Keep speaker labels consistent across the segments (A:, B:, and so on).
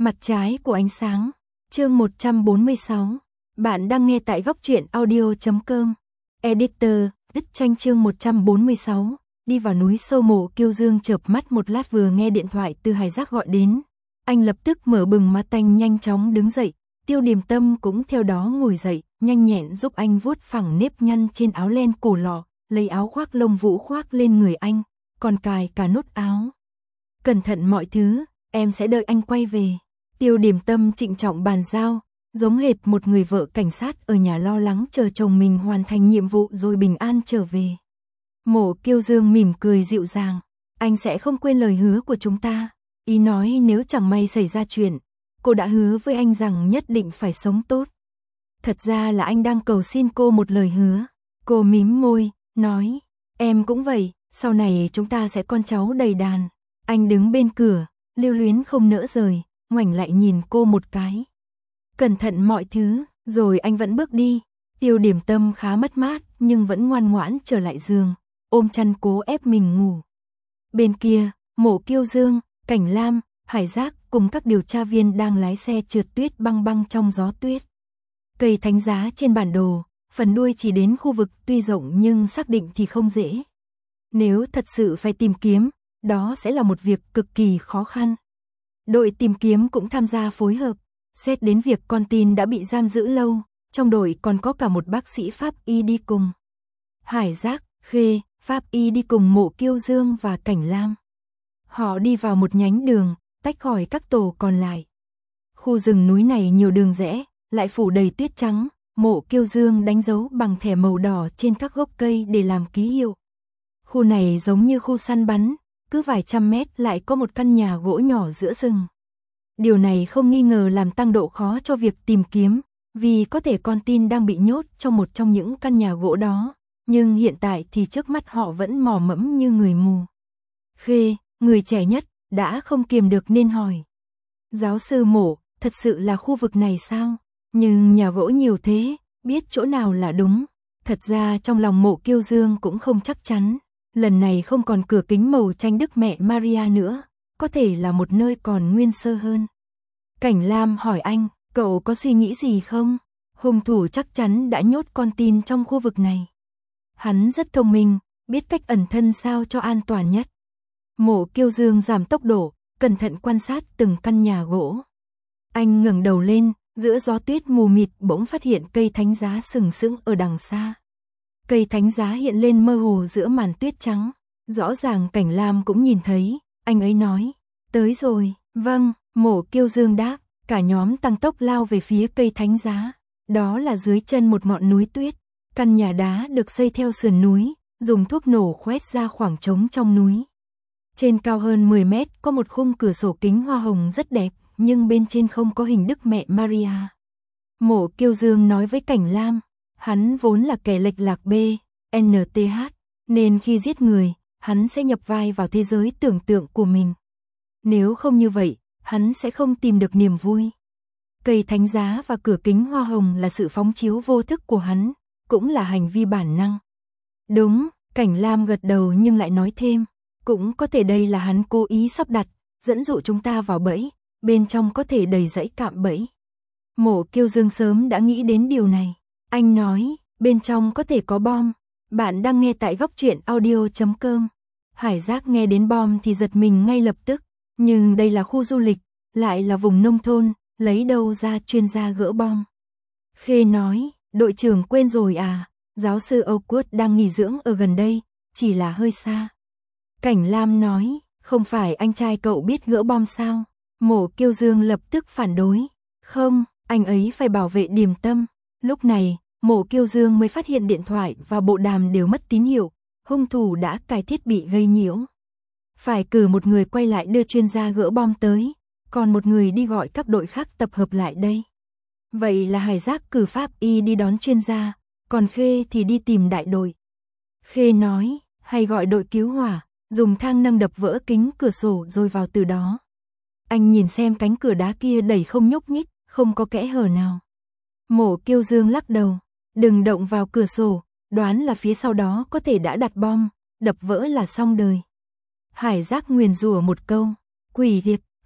A: Mặt trái của ánh sáng. Chương 146. Bạn đang nghe tại góc truyện audio.com. Editor, Đức Tranh chương 146. Đi vào núi sâu. Mộ Kiêu Dương chợp mắt một lát vừa nghe điện thoại từ Hải Giác gọi đến. Anh lập tức mở bừng mắt, anh nhanh chóng đứng dậy. Tiêu Điềm Tâm cũng theo đó ngồi dậy, nhanh nhẹn giúp anh vuốt phẳng nếp nhăn trên áo len cổ lọ, lấy áo khoác lông vũ khoác lên người anh, còn cài cả nút áo. Cẩn thận mọi thứ, em sẽ đợi anh quay về. Tiêu Điềm Tâm trịnh trọng bàn giao, giống hệt một người vợ cảnh sát ở nhà lo lắng chờ chồng mình hoàn thành nhiệm vụ rồi bình an trở về. Mộ Kiêu Dương mỉm cười dịu dàng, anh sẽ không quên lời hứa của chúng ta. Ý nói nếu chẳng may xảy ra chuyện, cô đã hứa với anh rằng nhất định phải sống tốt. Thật ra là anh đang cầu xin cô một lời hứa. Cô mím môi, nói, em cũng vậy, sau này chúng ta sẽ con cháu đầy đàn. Anh đứng bên cửa, lưu luyến không nỡ rời, ngoảnh lại nhìn cô một cái. Cẩn thận mọi thứ, rồi anh vẫn bước đi. Tiêu Điềm Tâm khá mất mát nhưng vẫn ngoan ngoãn trở lại giường, ôm chăn cố ép mình ngủ. Bên kia, Mộ Kiêu Dương, Cảnh Lam, Hải Giác cùng các điều tra viên đang lái xe trượt tuyết băng băng trong gió tuyết. Cây thánh giá trên bản đồ, phần đuôi chỉ đến khu vực tuy rộng nhưng xác định thì không dễ. Nếu thật sự phải tìm kiếm, đó sẽ là một việc cực kỳ khó khăn. Đội tìm kiếm cũng tham gia phối hợp, xét đến việc con tin đã bị giam giữ lâu, trong đội còn có cả một bác sĩ pháp y đi cùng. Hải Giác, Khê, pháp y đi cùng Mộ Kiêu Dương và Cảnh Lam. Họ đi vào một nhánh đường, tách khỏi các tổ còn lại. Khu rừng núi này nhiều đường rẽ, lại phủ đầy tuyết trắng. Mộ Kiêu Dương đánh dấu bằng thẻ màu đỏ trên các gốc cây để làm ký hiệu. Khu này giống như khu săn bắn, cứ vài trăm mét lại có một căn nhà gỗ nhỏ giữa rừng. Điều này không nghi ngờ làm tăng độ khó cho việc tìm kiếm, vì có thể con tin đang bị nhốt trong một trong những căn nhà gỗ đó, nhưng hiện tại thì trước mắt họ vẫn mò mẫm như người mù. Khê, người trẻ nhất, đã không kiềm được nên hỏi. Giáo sư Mộ, thật sự là khu vực này sao? Nhưng nhà gỗ nhiều thế, biết chỗ nào là đúng. Thật ra trong lòng Mộ Kiêu Dương cũng không chắc chắn. Lần này không còn cửa kính màu tranh Đức Mẹ Maria nữa, có thể là một nơi còn nguyên sơ hơn. Cảnh Lam hỏi anh, cậu có suy nghĩ gì không? Hung thủ chắc chắn đã nhốt con tin trong khu vực này. Hắn rất thông minh, biết cách ẩn thân sao cho an toàn nhất. Mộ Kiêu Dương giảm tốc độ, cẩn thận quan sát từng căn nhà gỗ. Anh ngẩng đầu lên, giữa gió tuyết mù mịt bỗng phát hiện cây thánh giá sừng sững ở đằng xa. Cây thánh giá hiện lên mơ hồ giữa màn tuyết trắng. Rõ ràng Cảnh Lam cũng nhìn thấy, anh ấy nói, tới rồi. Vâng, Mộ Kiêu Dương đáp, cả nhóm tăng tốc lao về phía cây thánh giá. Đó là dưới chân một ngọn núi tuyết. Căn nhà đá được xây theo sườn núi, dùng thuốc nổ khoét ra khoảng trống trong núi. Trên cao hơn 10 mét có một khung cửa sổ kính hoa hồng rất đẹp, nhưng bên trên không có hình Đức Mẹ Maria. Mộ Kiêu Dương nói với Cảnh Lam, hắn vốn là kẻ lệch lạc BNTH, nên khi giết người, hắn sẽ nhập vai vào thế giới tưởng tượng của mình. Nếu không như vậy, hắn sẽ không tìm được niềm vui. Cây thánh giá và cửa kính hoa hồng là sự phóng chiếu vô thức của hắn, cũng là hành vi bản năng. Đúng, Cảnh Lam gật đầu nhưng lại nói thêm, cũng có thể đây là hắn cố ý sắp đặt, dẫn dụ chúng ta vào bẫy, bên trong có thể đầy dãy cạm bẫy. Mộ Kiêu Dương sớm đã nghĩ đến điều này. Anh nói, bên trong có thể có bom. Bạn đang nghe tại góc truyện audio.com. Hải Giác nghe đến bom thì giật mình ngay lập tức. Nhưng đây là khu du lịch, lại là vùng nông thôn, lấy đâu ra chuyên gia gỡ bom. Khê nói, đội trưởng quên rồi à, giáo sư Oakwood đang nghỉ dưỡng ở gần đây, chỉ là hơi xa. Cảnh Lam nói, không phải anh trai cậu biết gỡ bom sao? Mộ Kiêu Dương lập tức phản đối. Không, anh ấy phải bảo vệ Điềm Tâm. Lúc này, Mộ Kiêu Dương mới phát hiện điện thoại và bộ đàm đều mất tín hiệu. Hung thủ đã cài thiết bị gây nhiễu. Phải cử một người quay lại đưa chuyên gia gỡ bom tới, còn một người đi gọi các đội khác tập hợp lại đây. Vậy là Hải Giác cử pháp y đi đón chuyên gia, còn Khê thì đi tìm đại đội. Khê nói, hay gọi đội cứu hỏa, dùng thang nâng đập vỡ kính cửa sổ rồi vào từ đó. Anh nhìn xem cánh cửa đá kia đẩy không nhúc nhích, không có kẽ hở nào. Mộ Kiêu Dương lắc đầu, đừng động vào cửa sổ, đoán là phía sau đó có thể đã đặt bom, đập vỡ là xong đời. Hải Giác nguyền rủa một câu, quỷ thiệt,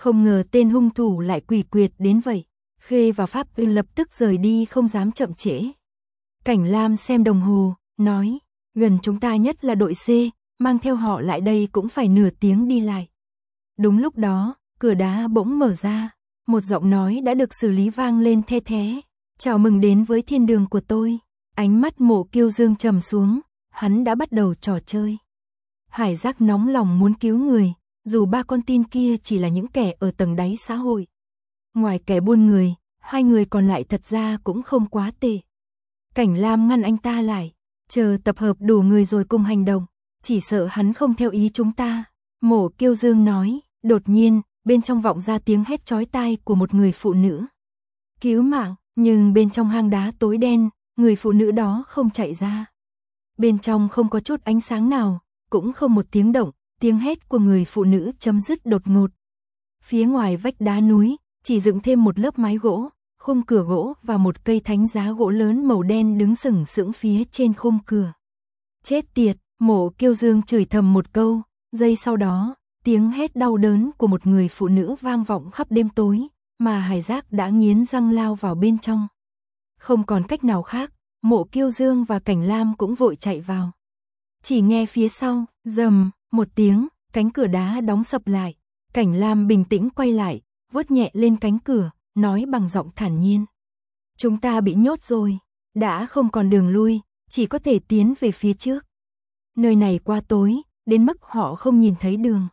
A: Không ngờ tên hung thủ lại quỷ quyệt đến vậy. Khê và Pháp Ưng lập tức rời đi không dám chậm trễ. Cảnh Lam xem đồng hồ, nói, gần chúng ta nhất là đội C, mang theo họ lại đây cũng phải nửa tiếng đi lại. Đúng lúc đó, cửa đá bỗng mở ra, một giọng nói đã được xử lý vang lên the thé. Chào mừng đến với thiên đường của tôi. Ánh mắt Mộ Kiêu Dương trầm xuống, hắn đã bắt đầu trò chơi. Hải Giác nóng lòng muốn cứu người, dù ba con tin kia chỉ là những kẻ ở tầng đáy xã hội. Ngoài kẻ buôn người, hai người còn lại thật ra cũng không quá tệ. Cảnh Lam ngăn anh ta lại, chờ tập hợp đủ người rồi cùng hành động, chỉ sợ hắn không theo ý chúng ta. Mộ Kiêu Dương nói, đột nhiên, bên trong vọng ra tiếng hét chói tai của một người phụ nữ. Cứu mạng, nhưng bên trong hang đá tối đen, người phụ nữ đó không chạy ra. Bên trong không có chút ánh sáng nào, cũng không một tiếng động, tiếng hét của người phụ nữ chấm dứt đột ngột. Phía ngoài vách đá núi, chỉ dựng thêm một lớp mái gỗ, khung cửa gỗ và một cây thánh giá gỗ lớn màu đen đứng sừng sững phía trên khung cửa. Chết tiệt, Mộ Kiêu Dương chửi thầm một câu, giây sau đó, tiếng hét đau đớn của một người phụ nữ vang vọng khắp đêm tối, mà Hải Giác đã nghiến răng lao vào bên trong. Không còn cách nào khác, Mộ Kiêu Dương và Cảnh Lam cũng vội chạy vào. Chỉ nghe phía sau, rầm, một tiếng, cánh cửa đá đóng sập lại. Cảnh Lam bình tĩnh quay lại, vuốt nhẹ lên cánh cửa, nói bằng giọng thản nhiên. Chúng ta bị nhốt rồi, đã không còn đường lui, chỉ có thể tiến về phía trước. Nơi này quá tối, đến mức họ không nhìn thấy đường.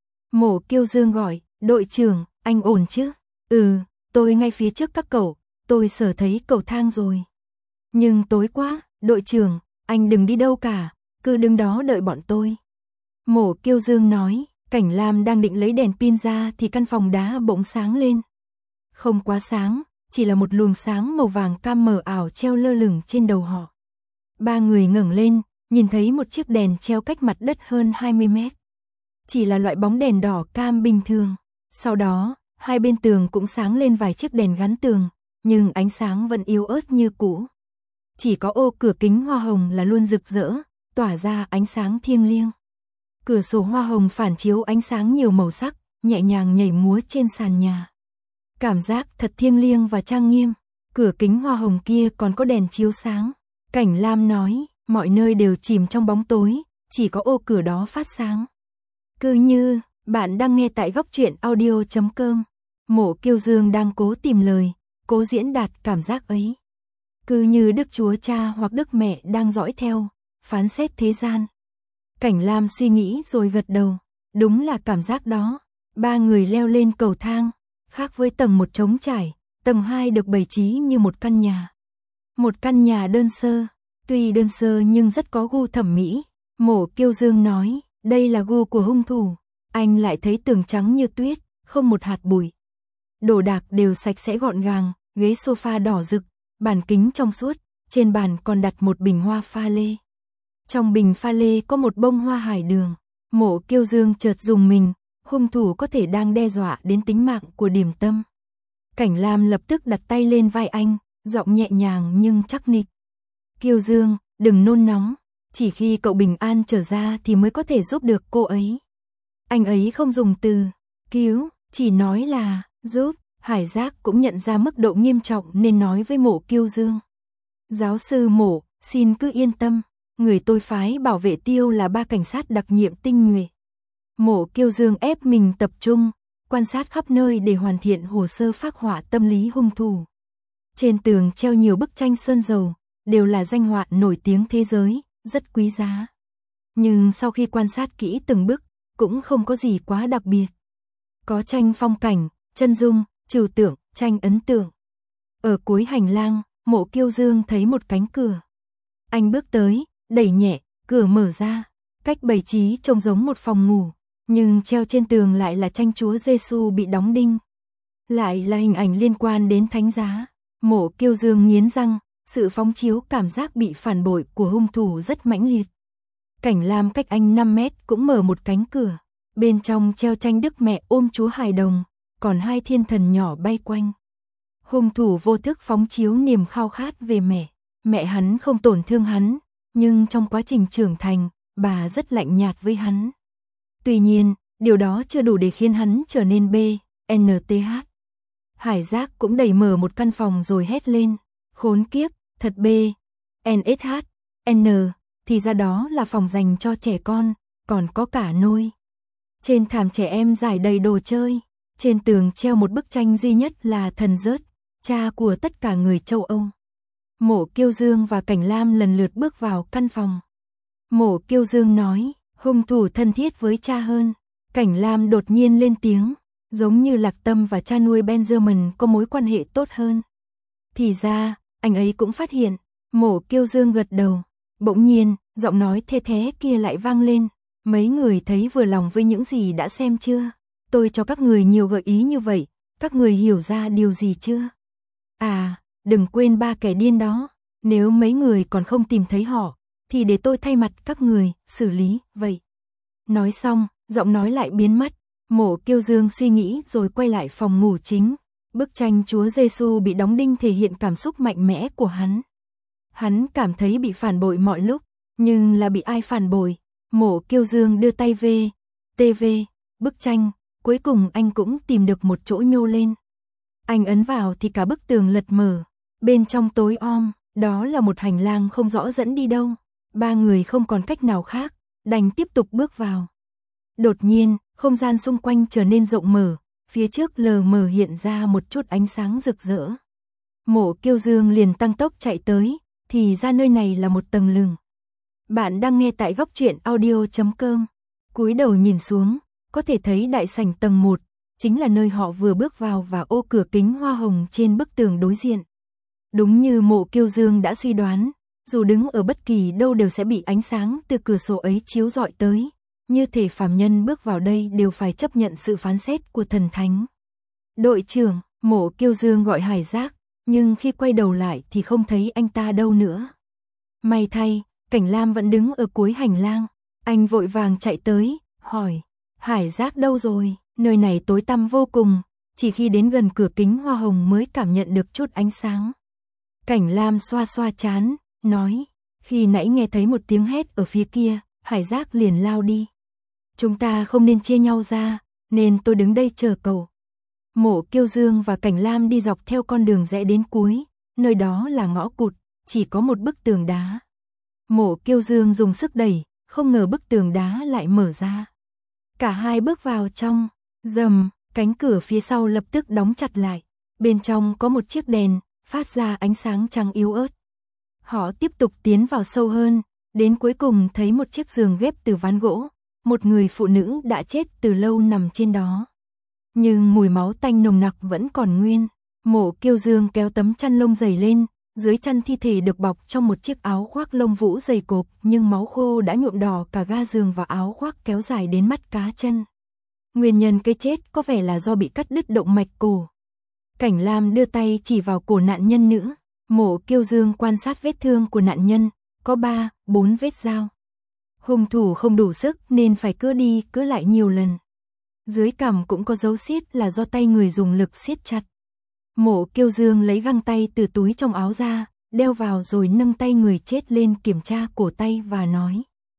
A: Mộ Kiêu Dương gọi, đội trưởng, anh ổn chứ? Ừ, tôi ngay phía trước các cậu, tôi sở thấy cầu thang rồi. Nhưng tối quá, đội trưởng, anh đừng đi đâu cả, cứ đứng đó đợi bọn tôi. Mộ Kiêu Dương nói, Cảnh Lam đang định lấy đèn pin ra thì căn phòng đá bỗng sáng lên. Không quá sáng, chỉ là một luồng sáng màu vàng cam mờ ảo treo lơ lửng trên đầu họ. Ba người ngẩng lên, nhìn thấy một chiếc đèn treo cách mặt đất hơn 20 mét. Chỉ là loại bóng đèn đỏ cam bình thường. Sau đó, hai bên tường cũng sáng lên vài chiếc đèn gắn tường, nhưng ánh sáng vẫn yếu ớt như cũ. Chỉ có ô cửa kính hoa hồng là luôn rực rỡ, tỏa ra ánh sáng thiêng liêng. Cửa sổ hoa hồng phản chiếu ánh sáng nhiều màu sắc, nhẹ nhàng nhảy múa trên sàn nhà. Cảm giác thật thiêng liêng và trang nghiêm. Cửa kính hoa hồng kia còn có đèn chiếu sáng. Cảnh Lam nói, mọi nơi đều chìm trong bóng tối, chỉ có ô cửa đó phát sáng. Cứ như, bạn đang nghe tại góc truyện audio.com. Mộ Kiêu Dương đang cố tìm lời, cố diễn đạt cảm giác ấy. Cứ như Đức Chúa Cha hoặc Đức Mẹ đang dõi theo, phán xét thế gian. Cảnh Lam suy nghĩ rồi gật đầu. Đúng là cảm giác đó. Ba người leo lên cầu thang. Khác với tầng 1 trống trải, tầng 2 được bày trí như một căn nhà. Một căn nhà đơn sơ. Tuy đơn sơ nhưng rất có gu thẩm mỹ. Mộ Kiêu Dương nói, đây là gu của hung thủ. Anh lại thấy tường trắng như tuyết, không một hạt bụi. Đồ đạc đều sạch sẽ gọn gàng, ghế sofa đỏ rực, bàn kính trong suốt, trên bàn còn đặt một bình hoa pha lê. Trong bình pha lê có một bông hoa hải đường. Mộ Kiêu Dương chợt rùng mình, hung thủ có thể đang đe dọa đến tính mạng của Điềm Tâm. Cảnh Lam lập tức đặt tay lên vai anh, giọng nhẹ nhàng nhưng chắc nịch. Kiêu Dương, đừng nôn nóng, chỉ khi cậu bình an trở ra thì mới có thể giúp được cô ấy. Anh ấy không dùng từ cứu, chỉ nói là giúp. Hải Giác cũng nhận ra mức độ nghiêm trọng nên nói với Mộ Kiêu Dương. Giáo sư Mộ, xin cứ yên tâm, người tôi phái bảo vệ Tiêu là 3 cảnh sát đặc nhiệm tinh nhuệ. Mộ Kiêu Dương ép mình tập trung, quan sát khắp nơi để hoàn thiện hồ sơ phác họa tâm lý hung thủ. Trên tường treo nhiều bức tranh sơn dầu, đều là danh họa nổi tiếng thế giới, rất quý giá. Nhưng sau khi quan sát kỹ từng bức, cũng không có gì quá đặc biệt. Có tranh phong cảnh, chân dung, trừu tượng, tranh ấn tượng. Ở cuối hành lang, Mộ Kiêu Dương thấy một cánh cửa. Anh bước tới, đẩy nhẹ, cửa mở ra. Cách bày trí trông giống một phòng ngủ, nhưng treo trên tường lại là tranh Chúa Giêsu bị đóng đinh. Lại là hình ảnh liên quan đến thánh giá. Mộ Kiêu Dương nghiến răng, sự phóng chiếu cảm giác bị phản bội của hung thủ rất mãnh liệt. Cảnh Lam cách anh 5 mét cũng mở một cánh cửa. Bên trong treo tranh Đức Mẹ ôm Chúa Hài Đồng, còn 2 thiên thần nhỏ bay quanh. Hung thủ vô thức phóng chiếu niềm khao khát về mẹ. Mẹ hắn không tổn thương hắn, nhưng trong quá trình trưởng thành, bà rất lạnh nhạt với hắn. Tuy nhiên, điều đó chưa đủ để khiến hắn trở nên NTH. Hải Giác cũng đẩy mở một căn phòng rồi hét lên, khốn kiếp, thật bê. NSH, N, thì ra đó là phòng dành cho trẻ con, còn có cả nôi. Trên thảm trẻ em rải đầy đồ chơi, trên tường treo một bức tranh duy nhất là thần Rớt, cha của tất cả người châu Âu. Mộ Kiêu Dương và Cảnh Lam lần lượt bước vào căn phòng. Mộ Kiêu Dương nói, hung thủ thân thiết với cha hơn. Cảnh Lam đột nhiên lên tiếng, giống như Lạc Tâm và cha nuôi Benjamin có mối quan hệ tốt hơn. Thì ra, anh ấy cũng phát hiện. Mộ Kiêu Dương gật đầu. Bỗng nhiên, giọng nói the thé kia lại vang lên. Mấy người thấy vừa lòng với những gì đã xem chưa? Tôi cho các người nhiều gợi ý như vậy, các người hiểu ra điều gì chưa? À, đừng quên 3 kẻ điên đó. Nếu mấy người còn không tìm thấy họ, thì để tôi thay mặt các người xử lý vậy. Nói xong, giọng nói lại biến mất. Mộ Kiêu Dương suy nghĩ rồi quay lại phòng ngủ chính. Bức tranh Chúa Giêsu bị đóng đinh thể hiện cảm xúc mạnh mẽ của hắn. Hắn cảm thấy bị phản bội mọi lúc, nhưng là bị ai phản bội? Mộ Kiêu Dương đưa tay về TV, bức tranh, cuối cùng anh cũng tìm được một chỗ nhô lên. Anh ấn vào thì cả bức tường lật mở, bên trong tối om, đó là một hành lang không rõ dẫn đi đâu. 3 người không còn cách nào khác, đành tiếp tục bước vào. Đột nhiên, không gian xung quanh trở nên rộng mở, phía trước lờ mờ hiện ra một chút ánh sáng rực rỡ. Mộ Kiêu Dương liền tăng tốc chạy tới, thì ra nơi này là một tầng lửng. Bạn đang nghe tại góc truyện audio.com. Cúi đầu nhìn xuống, có thể thấy đại sảnh tầng 1, chính là nơi họ vừa bước vào và ô cửa kính hoa hồng trên bức tường đối diện. Đúng như Mộ Kiêu Dương đã suy đoán, dù đứng ở bất kỳ đâu đều sẽ bị ánh sáng từ cửa sổ ấy chiếu rọi tới, như thể phàm nhân bước vào đây đều phải chấp nhận sự phán xét của thần thánh. Đội trưởng, Mộ Kiêu Dương gọi Hải Giác, nhưng khi quay đầu lại thì không thấy anh ta đâu nữa. May thay, Cảnh Lam vẫn đứng ở cuối hành lang, anh vội vàng chạy tới, hỏi, Hải Giác đâu rồi? Nơi này tối tăm vô cùng, chỉ khi đến gần cửa kính hoa hồng mới cảm nhận được chút ánh sáng. Cảnh Lam xoa xoa trán, nói, khi nãy nghe thấy một tiếng hét ở phía kia, Hải Giác liền lao đi. Chúng ta không nên chia nhau ra, nên tôi đứng đây chờ cậu. Mộ Kiêu Dương và Cảnh Lam đi dọc theo con đường rẽ đến cuối, nơi đó là ngõ cụt, chỉ có một bức tường đá. Mộ Kiêu Dương dùng sức đẩy, không ngờ bức tường đá lại mở ra. Cả hai bước vào trong, rầm, cánh cửa phía sau lập tức đóng chặt lại. Bên trong có một chiếc đèn, phát ra ánh sáng trắng yếu ớt. Họ tiếp tục tiến vào sâu hơn, đến cuối cùng thấy một chiếc giường ghép từ ván gỗ. Một người phụ nữ đã chết từ lâu nằm trên đó. Nhưng mùi máu tanh nồng nặc vẫn còn nguyên. Mộ Kiêu Dương kéo tấm chăn lông dày lên, dưới chăn thi thể được bọc trong một chiếc áo khoác lông vũ dày cộp, nhưng máu khô đã nhuộm đỏ cả ga giường và áo khoác kéo dài đến mắt cá chân. Nguyên nhân cái chết có vẻ là do bị cắt đứt động mạch cổ. Cảnh Lam đưa tay chỉ vào cổ nạn nhân nữa. Mộ Kiêu Dương quan sát vết thương của nạn nhân, có 3-4 vết dao. Hung thủ không đủ sức nên phải cưa đi cưa lại nhiều lần. Dưới cằm cũng có dấu xiết là do tay người dùng lực siết chặt. Mộ Kiêu Dương lấy găng tay từ túi trong áo ra, đeo vào rồi nâng tay người chết lên kiểm tra cổ tay và nói.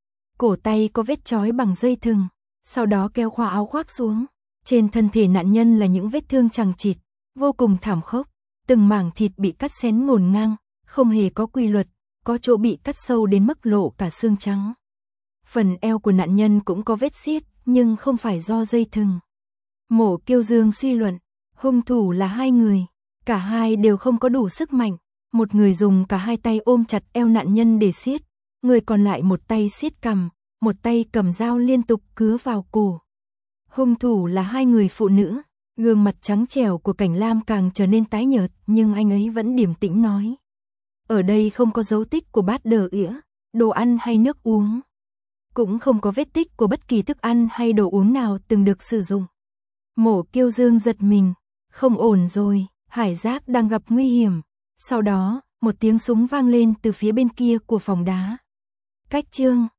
A: Cổ tay có vết trói bằng dây thừng, sau đó kéo khóa áo khoác xuống. Trên thân thể nạn nhân là những vết thương chằng chịt, vô cùng thảm khốc. Từng mảng thịt bị cắt xén ngổn ngang, không hề có quy luật, có chỗ bị cắt sâu đến mức lộ cả xương trắng. Phần eo của nạn nhân cũng có vết xiết, nhưng không phải do dây thừng. Mộ Kiêu Dương suy luận, hung thủ là 2 người, cả hai đều không có đủ sức mạnh. Một người dùng cả 2 tay ôm chặt eo nạn nhân để siết, người còn lại một tay siết cằm, một tay cầm dao liên tục cứa vào cổ. Hung thủ là 2 người phụ nữ. Gương mặt trắng trẻo của Cảnh Lam càng trở nên tái nhợt, nhưng anh ấy vẫn điềm tĩnh nói. Ở đây không có dấu tích của bát đờ ỉa, đồ ăn hay nước uống. Cũng không có vết tích của bất kỳ thức ăn hay đồ uống nào từng được sử dụng. Mộ Kiêu Dương giật mình, không ổn rồi, Hải Giác đang gặp nguy hiểm. Sau đó, một tiếng súng vang lên từ phía bên kia của phòng đá. Cách chương